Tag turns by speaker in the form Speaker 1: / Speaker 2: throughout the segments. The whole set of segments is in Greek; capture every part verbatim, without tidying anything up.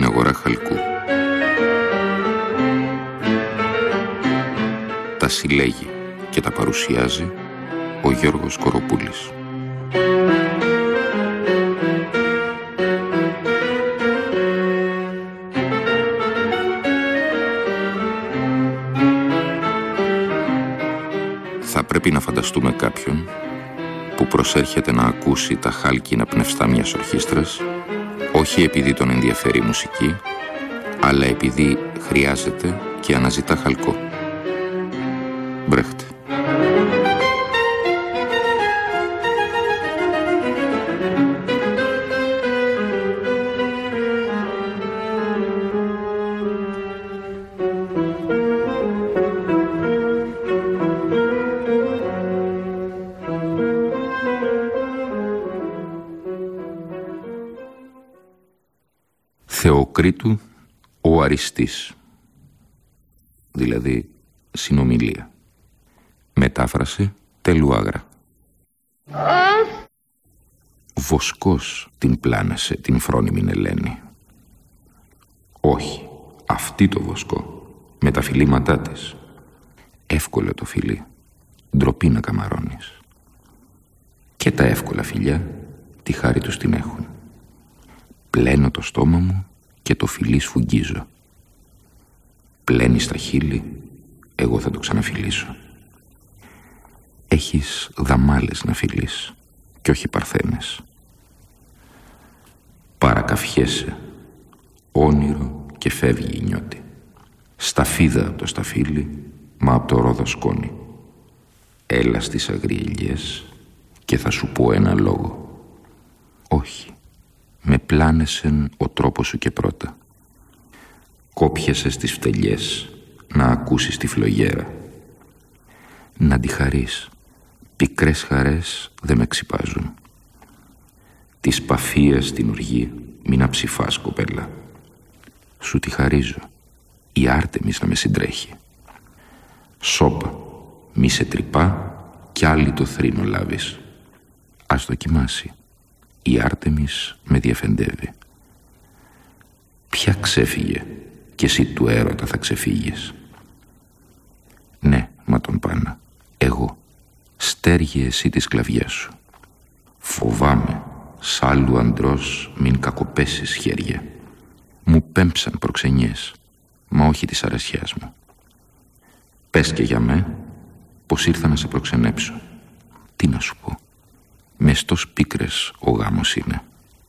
Speaker 1: αγορά χαλκού. Τα συλλέγει και τα παρουσιάζει ο Γιώργος Κοροπούλης. Θα πρέπει να φανταστούμε κάποιον που προσέρχεται να ακούσει τα χάλκινα πνευστά μιας ορχήστρας, όχι επειδή τον ενδιαφέρει η μουσική, αλλά επειδή χρειάζεται και αναζητά χαλκό. Μπρέχτε. Θεοκρίτου ο Αριστής, δηλαδή συνομιλία. Μετάφραση Τελουάγρα. Βοσκός την πλάνεσε την φρόνιμην Ελένη. Όχι, αυτή το βοσκό, με τα φιλήματά της. Εύκολο το φιλί, ντροπή να καμαρώνεις. Και τα εύκολα φιλιά, τη χάρη τους την έχουν. Πλένω το στόμα μου και το φιλί σφουγγίζω. Πλένεις τα χείλη, εγώ θα το ξαναφιλήσω. Έχεις δαμάλες να φιλείς κι όχι παρθένες. Παρακαφιέσαι, όνειρο και φεύγει η νιώτη. Σταφίδα από το σταφύλι, μα από το ρόδο σκόνη. Έλα στις αγριελιές και θα σου πω ένα λόγο. Όχι, με πλάνεσεν ο τρόπος σου και πρώτα. Κόπιασες τις φτελιές να ακούσεις τη φλογέρα. Να τη χαρείς, πικρές χαρές δεν με ξυπάζουν. Τις παφίες στην οργή μην αψηφάς, κοπέλα. Σου τη χαρίζω, η Άρτεμις να με συντρέχει. Σώπα, μη σε τρυπά κι άλλη το θρήνο λάβεις. Ας δοκιμάσει, η Άρτεμις με διαφεντεύει. Ποια ξέφυγε κι εσύ του έρωτα θα ξεφύγεις. Ναι, μα τον Πάνα, εγώ, στέργε εσύ τη σκλαβιά σου. Φοβάμαι, σ' άλλου αντρός μην κακοπέσεις χέρια. Μου πέμψαν προξενιές, μα όχι της αρεσιάς μου. Πες και για με, πως ήρθα να σε προξενέψω. Τι να σου πω, μεστός πίκρες ο γάμος είναι.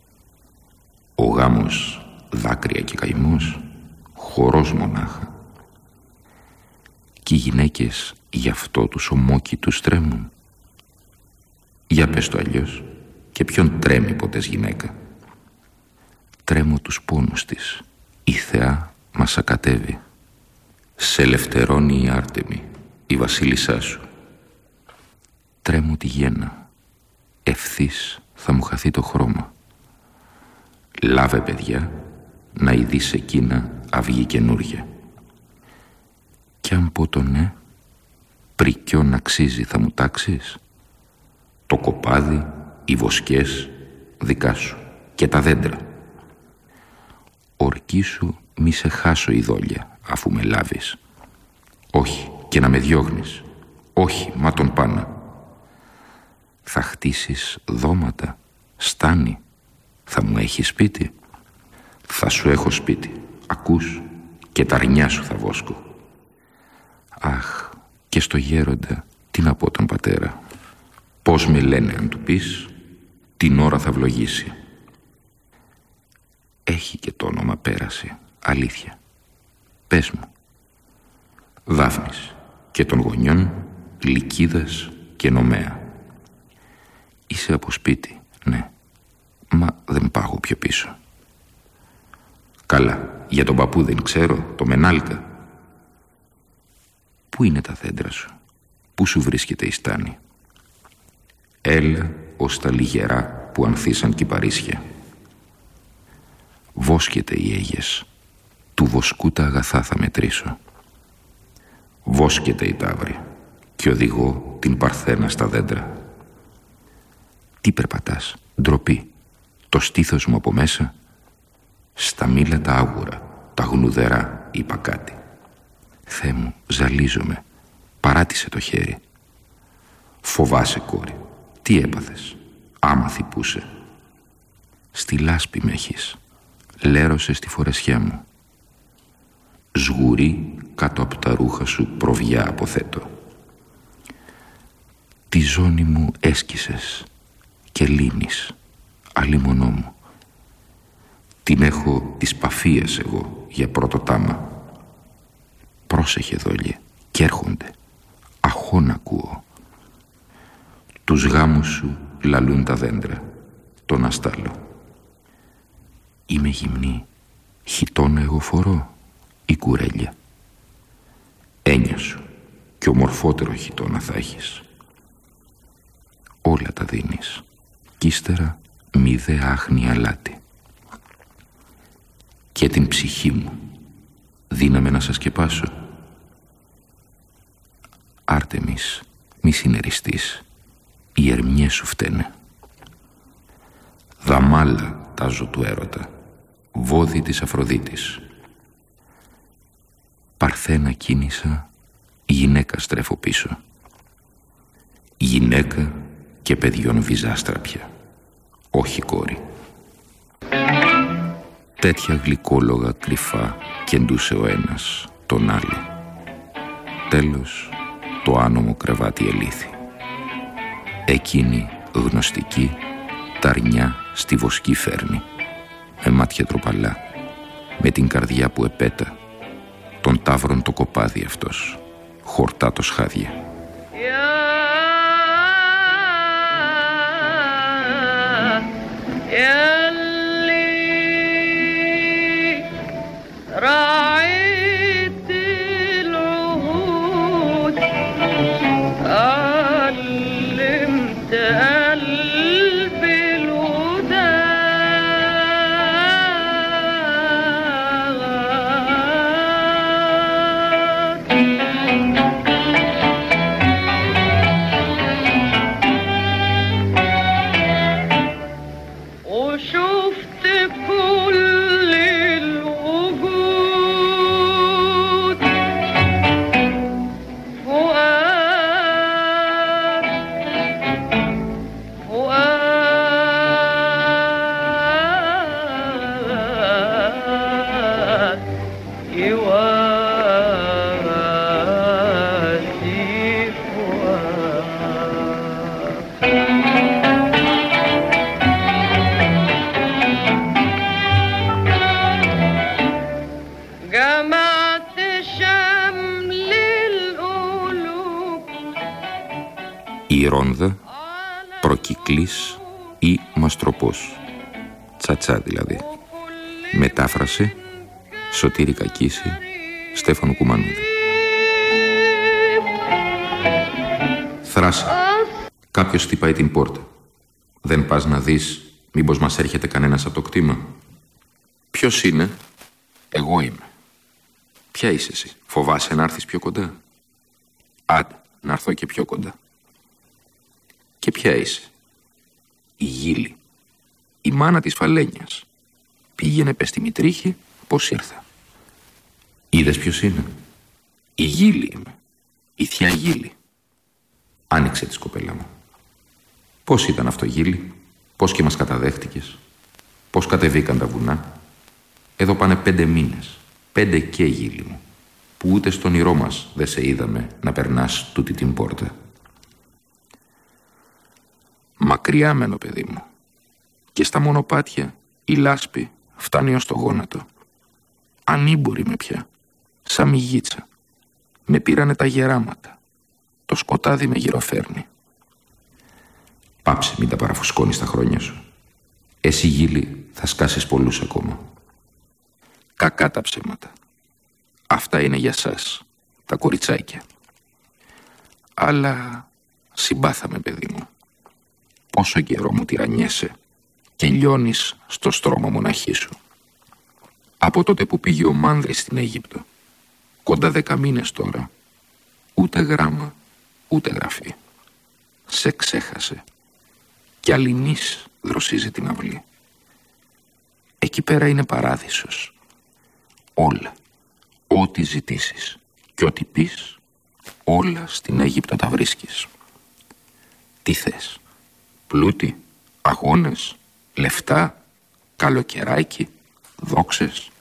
Speaker 1: Ο γάμος δάκρυα και καημός, χορός μονάχα. Κι οι γυναίκες γι' αυτό τους ομόκητους τρέμουν. Για πες το αλλιώς, και ποιον τρέμει ποτές γυναίκα. Τρέμω τους πόνους της, η Θεά μας ακατεύει. Σε ελευθερώνει η Άρτεμη, η βασίλισσά σου. Τρέμω τη γέννα, ευθύς θα μου χαθεί το χρώμα. Λάβε παιδιά, να ειδείς εκείνα αυγή καινούρια. Κι αν πω το ναι, πρικιόν αξίζει θα μου τάξεις. Το κοπάδι, οι βοσκές, δικά σου και τα δέντρα. Ορκίσου μη σε χάσω η δόλια αφού με λάβεις. Όχι, και να με διώχνεις. Όχι, μα τον Πάνα. Θα χτίσεις δώματα, στάνη. Θα μου έχεις σπίτι. Θα σου έχω σπίτι, ακούς, και τα αρνιά σου θα βόσκω. Αχ, και στο γέροντα τι να πω τον πατέρα. Πώς με λένε αν του πεις, την ώρα θα βλογίσει. Έχει και το όνομα πέρασε, αλήθεια. Πες μου. Δάφνης και των γονιών, Λυκίδας και Νομέα. Είσαι από σπίτι, ναι, μα δεν πάγω πιο πίσω. Καλά, για τον παππού δεν ξέρω, το Μενάλκα. Πού είναι τα δέντρα σου, πού σου βρίσκεται η στάνη. Έλα ως τα λιγερά που ανθίσαν κυπαρίσια. Βόσκεται οι αίγες, του βοσκού τα αγαθά θα μετρήσω. Βόσκεται η ταύρη και οδηγώ την παρθένα στα δέντρα. Τι περπατάς, ντροπή, το στήθος μου από μέσα. Στα μήλα τα άγουρα, τα γνουδερά, είπα κάτι. Θεέ μου, ζαλίζομαι. Παράτησε το χέρι. Φοβάσαι, κόρη. Τι έπαθες? Άμα θυπούσε. Στη λάσπη με έχεις. Λέρωσε στη φορεσιά μου. Σγουρί κάτω από τα ρούχα σου προβιά αποθέτω. Τη ζώνη μου έσκισες και λύνεις, αλίμονό μου. Την έχω της παφίας εγώ για πρώτο τάμα. Πρόσεχε, δόλιε, κι έρχονται. Αχών ακούω. Τους γάμους σου λαλούν τα δέντρα, τον αστάλο. Είμαι γυμνή, χιτώνα εγώ φορώ ή κουρέλια. Έννοια σου κι ομορφότερο χιτώνα θα έχεις. Όλα τα δίνεις κι ύστερα μη δε άχνη αλάτι. Και την ψυχή μου δύναμε να σας σκεπάσω. Άρτεμις, μη συνεριστείς, οι ερμιές σου φταίνε. Δαμάλα τάζω του έρωτα, βόδι της Αφροδίτης. Παρθένα κίνησα, γυναίκα στρέφω πίσω. Γυναίκα και παιδιών βυζάστραπια, όχι κόρη. Τέτοια γλυκόλογα κρυφά κεντούσε ο ένας τον άλλο. Τέλος το άνομο κρεβάτι ελήθη. Εκείνη γνωστική τα αρνιά στη βοσκή φέρνει, με μάτια τροπαλά, με την καρδιά που επέτα, τον ταύρον το κοπάδι αυτός, χορτά το σχάδια. Η ρόνδα, προκυκλής ή μαστροπός. Τσατσά δηλαδή. Μετάφραση Σωτήρη Κακίση, Στέφανο Κουμανούδη. Θράσα. Κάποιος χτυπάει την πόρτα. Δεν πας να δεις μήπως μας έρχεται κανένας από το κτήμα? Ποιος είναι? Εγώ είμαι. Ποια είσαι εσύ? Φοβάσαι να έρθεις πιο κοντά? Άντε, να έρθω και πιο κοντά. Και ποια είσαι? Η Γύλη, η μάνα της Φαλένιας. Πήγαινε πες στη Μητρίχη πως ήρθα. Είδες ποιος είναι? Η Γύλη είμαι, η θεία Γύλη. Άνοιξε της, κοπέλα μου. Πώς ήταν αυτό, Γύλη? Πώς και μας καταδέχτηκες? Πώς κατεβήκαν τα βουνά? Εδώ πάνε πέντε μήνες, πέντε και, Γύλη μου, που ούτε στον ήρω μας δεν σε είδαμε να περνάς τούτη την πόρτα. Μακριά μένω, παιδί μου, και στα μονοπάτια η λάσπη φτάνει ως το γόνατο. Ανήμπορη με πια, σαν μυγίτσα. Με πήρανε τα γεράματα, το σκοτάδι με γυροφέρνει. Πάψε, μην τα παραφουσκώνεις τα χρόνια σου. Εσύ, Γύλη, θα σκάσεις πολλούς ακόμα. Κακά τα ψέματα. Αυτά είναι για σας, τα κοριτσάκια. Αλλά συμπάθαμε, παιδί μου. Πόσο καιρό μου τυραννιέσαι και λιώνεις στο στρώμα μοναχή σου. Από τότε που πήγε ο Μάνδρης στην Αίγυπτο, κοντά δέκα μήνες τώρα, ούτε γράμμα, ούτε γραφή. Σε ξέχασε κι αλληνής δροσίζει την αυλή. Εκεί πέρα είναι παράδεισος. Όλα, ό,τι ζητήσεις και ό,τι πεις, όλα στην Αίγυπτο τα βρίσκεις. Τι θες? Πλούτη, αγώνες, λεφτά, καλοκαιράκι, δόξες,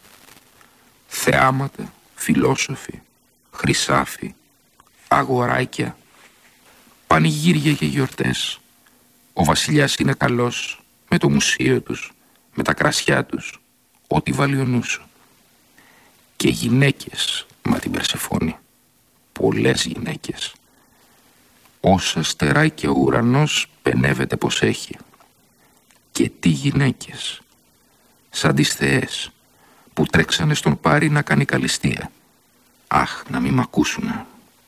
Speaker 1: θεάματα, φιλόσοφοι, χρυσάφι, αγοράκια, πανηγύρια και γιορτές. Ο βασιλιάς είναι καλός με το μουσείο τους, με τα κρασιά τους, ό,τι βάλει ο νους σου. Και γυναίκες, μα την Περσεφόνη, πολλές γυναίκες. Όσα στεράκια ο ουρανός πενεύεται πως έχει. Και τι γυναίκες, σαν τις θεές που τρέξανε στον Πάρη να κάνει καλυστία. Αχ, να μην μ' ακούσουνε.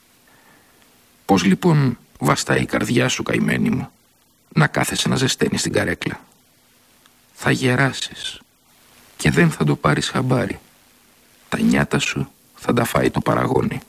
Speaker 1: Πώς λοιπόν βαστάει η καρδιά σου, καημένη μου, να κάθεσαι να ζεσταίνεις την καρέκλα? Θα γεράσεις και δεν θα το πάρεις χαμπάρι. Τα νιάτα σου θα τα φάει το παραγόνι.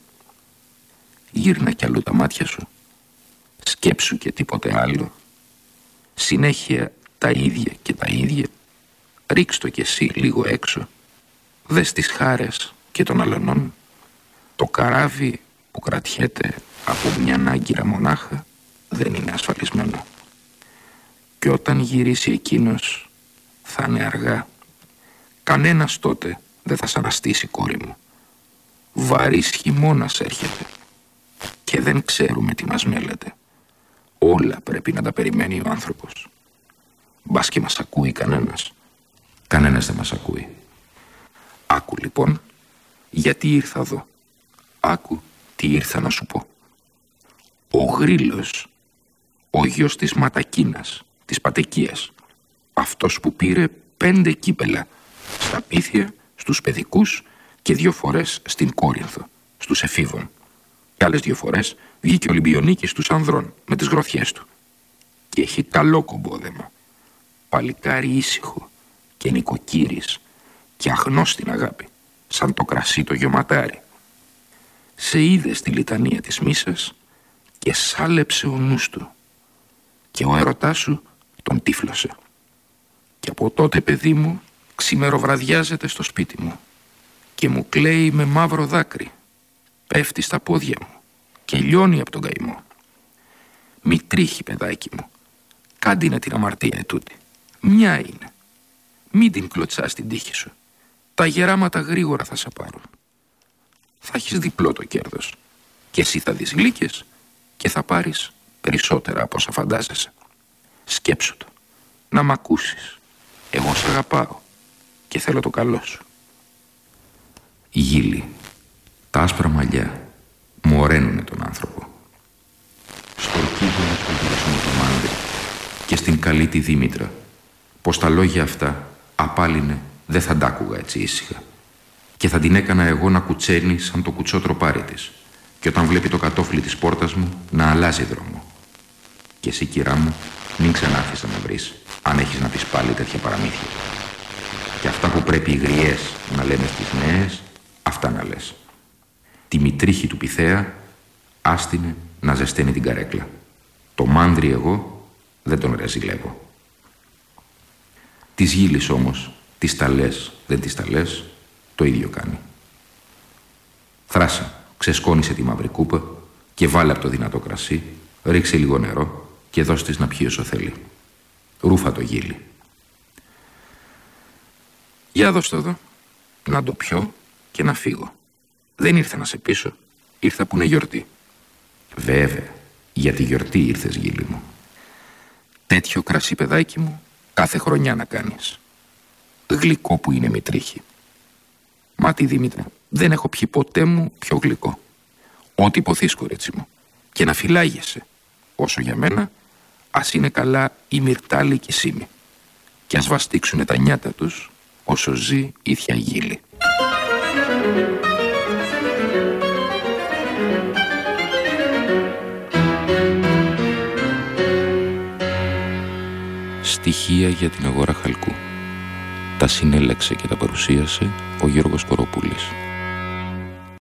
Speaker 1: Γύρνα κι αλλού τα μάτια σου. Σκέψου και τίποτε άλλο. Συνέχεια τα ίδια και τα ίδια. Ρίξ' το κι εσύ λίγο έξω. Δες τις χάρες και των αλωνών. Το καράβι που κρατιέται από μια άγκυρα μονάχα δεν είναι ασφαλισμένο. Και όταν γυρίσει εκείνος θα είναι αργά. Κανένας τότε δεν θα σ' αναστήσει, κόρη μου. Βαρύς χειμώνας έρχεται και δεν ξέρουμε τι μας μέλεται. Όλα πρέπει να τα περιμένει ο άνθρωπος. Μπας και μας ακούει κανένας? Κανένας δεν μας ακούει. Άκου λοιπόν γιατί ήρθα εδώ. Άκου τι ήρθα να σου πω. Ο Γρύλος, ο γιος της Ματακίνας, της Πατεκίας, αυτός που πήρε πέντε κύπελα στα Πύθια, στους παιδικούς και δύο φορές στην Κόρινθο, στους εφήβων. Και άλλες δύο φορές βγήκε ο Ολυμπιονίκης στους ανδρών με τις γροθιές του. Και έχει καλό κομπόδεμα. Παλικάρι ήσυχο και νοικοκύρης και αγνός στην αγάπη, σαν το κρασί το γιωματάρι. Σε είδε στη λιτανία της μίσας και σάλεψε ο νους του. Και ο έρωτάς σου τον τύφλωσε. Και από τότε, παιδί μου, ξημεροβραδιάζεται στο σπίτι μου και μου κλαίει με μαύρο δάκρυ. Πέφτει στα πόδια μου και λιώνει από τον καημό. Μη τρίχει, παιδάκι μου. Κάντινα την αμαρτία ετούτη. Μια είναι. Μην την κλωτσάς την τύχη σου. Τα γεράματα γρήγορα θα σε πάρουν. Θα έχεις διπλό το κέρδος. Και εσύ θα δεις γλύκες και θα πάρεις περισσότερα από όσα φαντάζεσαι. Σκέψου το. Να μ' ακούσεις. Εγώ σ' αγαπάω και θέλω το καλό σου. Η γύλη, τα άσπρα μαλλιά μου ορένουνε τον άνθρωπο. Στορκίζομαι στο γυρίσιμο του μάντρι και στην καλή τη Δήμητρα, πως τα λόγια αυτά απάλυνε δεν θα τ' άκουγα έτσι ήσυχα. Και θα την έκανα εγώ να κουτσένει σαν το κουτσό τροπάρι της, και όταν βλέπει το κατόφλι της πόρτας μου να αλλάζει δρόμο. Και εσύ, κυρά μου, μην ξανάρθεις να με βρεις, αν έχεις να πεις πάλι τέτοια παραμύθια. Και αυτά που πρέπει οι γριές να λένε στις νέες, αυτά να λες. Τη μητρίχη του Πυθέα άστινε να ζεσταίνει την καρέκλα. Το μάνδρι εγώ δεν τον ρεζιλεύω. Της γύλης όμως, τις τα λες, δεν τις τα λες, το ίδιο κάνει. Θράσα, ξεσκόνησε τη μαύρη κούπα και βάλε από το δυνατό κρασί, ρίξε λίγο νερό και δώσ' της να πιει όσο θέλει. Ρούφα το γύλι. Για δώσ' το εδώ, να το πιω και να φύγω. Δεν ήρθα να σε πείσω, ήρθα που είναι γιορτή. Βέβαια, για τη γιορτή ήρθες, γύλι μου. Τέτοιο κρασί, παιδάκι μου, κάθε χρονιά να κάνεις. Γλυκό που είναι μητρίχη. Μα τη Δήμητρα, δεν έχω πιει ποτέ μου πιο γλυκό. Ό,τι υποθείς, κορίτσι μου. Και να φυλάγεσαι. Όσο για μένα, ας είναι καλά η Μυρτάλη και η Σήμη. Και ας βαστίξουνε τα νιάτα τους όσο ζει η θεία Γύλη. Στοιχεία για την αγορά χαλκού. Τα συνέλεξε και τα παρουσίασε ο Γιώργος Κοροπούλης.